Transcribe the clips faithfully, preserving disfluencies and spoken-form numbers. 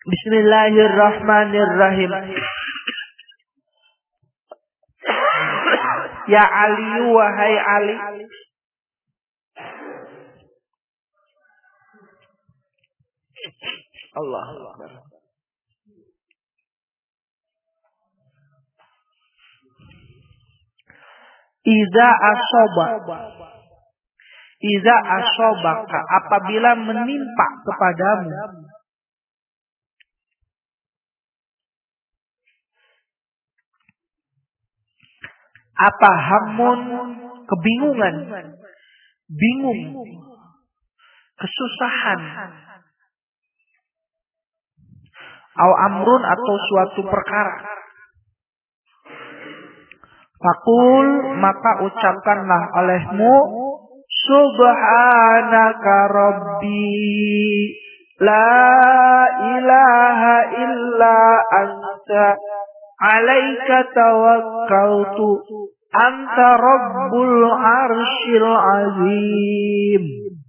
Bismillahirrahmanirrahim. Ya Ali, wahai Ali. Allah Akbar. Iza asoba. Iza asobaka. Apabila menimpa kepadamu. Apa hamun, kebingungan, bingung, kesusahan, au amrun atau suatu perkara. Fakul, maka ucapkanlah olehmu, Subhanaka Rabbi, la ilaha illa anta, alaika tawakkaltu, anta rabbul arsyil azim.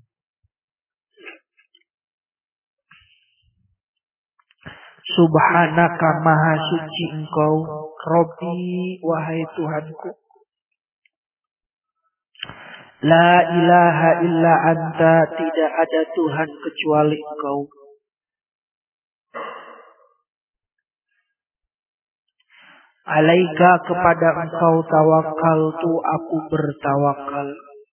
Subhanaka, maha suci engkau, Rabbi, wahai Tuhanku. La ilaha illa anta, tidak ada Tuhan kecuali engkau. Alaika, kepada engkau tawakkaltu, aku bertawakal.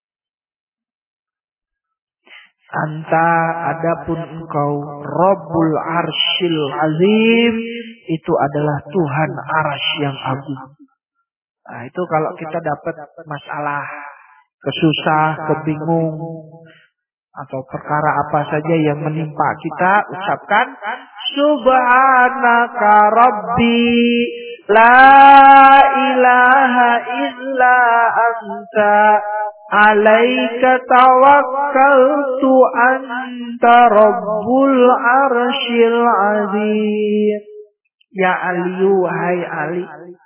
Anta, adapun engkau, Rabbul Arsyil Azim, itu adalah Tuhan Arsy yang agung. Nah, itu kalau kita dapat masalah, kesusah, kebingung, atau perkara apa saja yang menimpa kita, ucapkan Subhanaka Rabbi, la ilaha illa anta, alaika tawakkaltu, anta rabbul arsyil azim. Ya Ali, wahai Ali.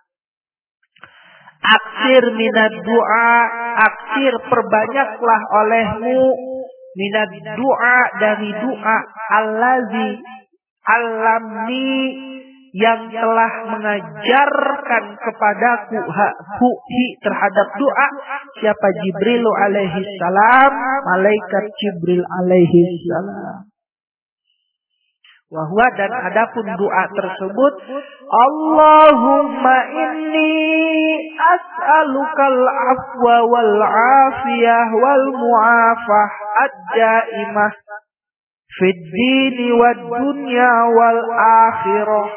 Aksir minad du'a, aksir perbanyaklah olehmu minad du'a, dari doa, allazi alamni, yang telah mengajarkan kepadaku hu hi terhadap doa. Siapa? Jibril alaihi salam, malaikat Jibril alaihi salam. Wahwa, dan adapun doa tersebut, Allahumma inni as'alukal afwa wal afiyah wal mu'afah ad-daimah fid dini wad dunya wal akhirah.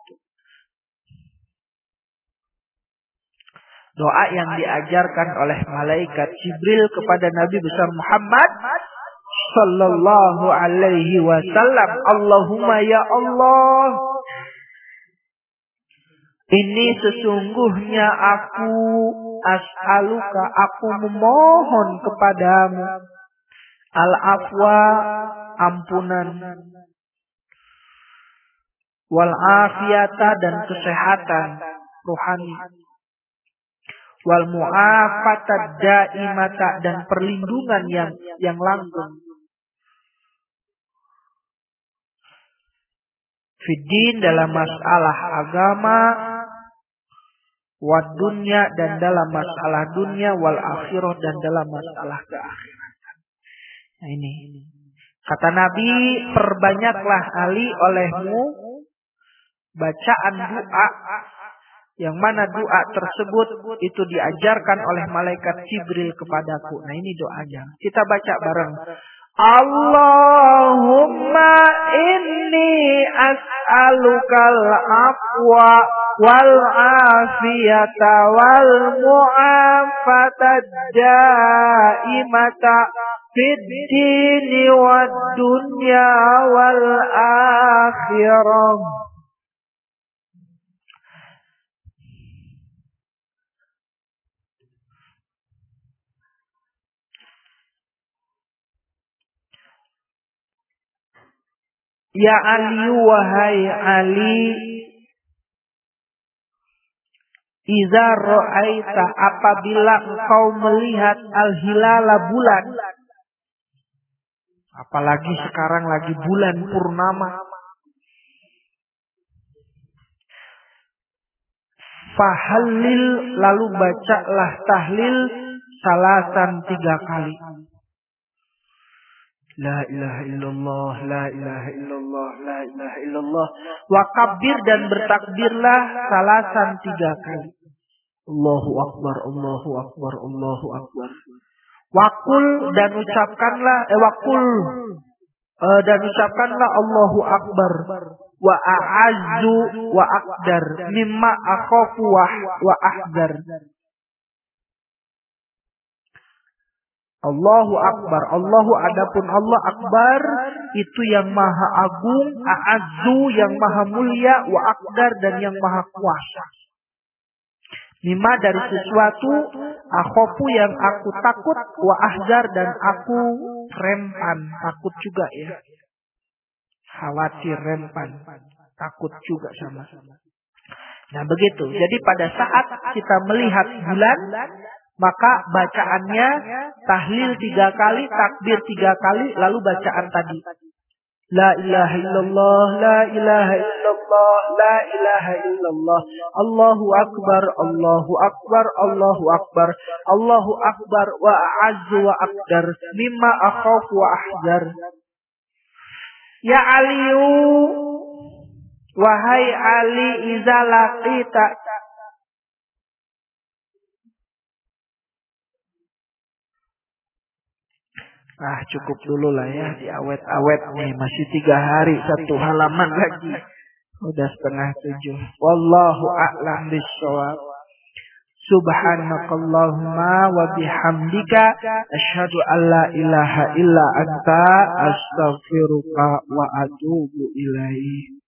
Doa yang diajarkan oleh malaikat Jibril kepada Nabi besar Muhammad sallallahu alaihi wasallam. Allahumma, ya Allah, ini sesungguhnya aku as'aluka, aku memohon kepadamu, al-afwa, ampunan, wal afiyata, dan kesehatan rohani, wal mu'afatad daimata, dan perlindungan yang yang langgeng, fiddin, dalam masalah agama, wad dunya, dan dalam masalah dunia, wal akhirah, dan dalam masalah keakhiratan. Nah, ini kata Nabi, perbanyaklah Ali olehmu bacaan doa, yang mana doa tersebut itu diajarkan oleh malaikat Jibril kepadaku. Nah, ini doanya. Kita baca bareng. Allahumma inni as'alukal afwa wal afiyata wal mu'afatad daimata fid dini wad dunya wal akhirah. Ya Ali, wahai Ali, iza ra'aita, apabila engkau melihat al-hilala, bulan, apalagi sekarang lagi bulan purnama, Fahallil, lalu bacalah tahlil salasan tiga kali. La ilaha illallah, la ilaha illallah, la ilaha illallah. Wa kabbir, dan bertakbirlah salasan tiga kali. Allahu akbar, Allahu akbar, Allahu akbar. Wakul, dan ucapkanlah, eh wakul, uh, dan ucapkanlah Allahu akbar. Wa a'azzu wa aqdar mimma akhafu wa ahzar. Allahu akbar, Allahu adapun Allah akbar, itu yang maha agung, a'azzu yang maha mulia, wa aqdar dan yang maha kuasa. Mimma dari sesuatu, akhafu yang aku takut, wa ahzar dan aku rempan, takut juga ya. Khawatir, rempan, takut juga sama. Nah begitu. Jadi pada saat kita melihat bulan, maka bacaannya tahlil tiga kali, takbir tiga kali, lalu bacaan tadi. La ilaha illallah, la ilaha illallah, la ilaha illallah. Allahu akbar, Allahu akbar, Allahu akbar, Allahu akbar, wa a'azzu wa aqdar, mimma akhafu wa ahzar. Ya Aliyu, wahai Ali, iza laqita, ah cukup dulu lah ya, diawet-awet nih, masih tiga hari, satu halaman lagi, udah setengah tujuh. Wallahu a'lam bishawab. Subhanakallahumma wa bihamdika asyhadu an la ilaha illa anta astaghfiruka wa atubu ilaik.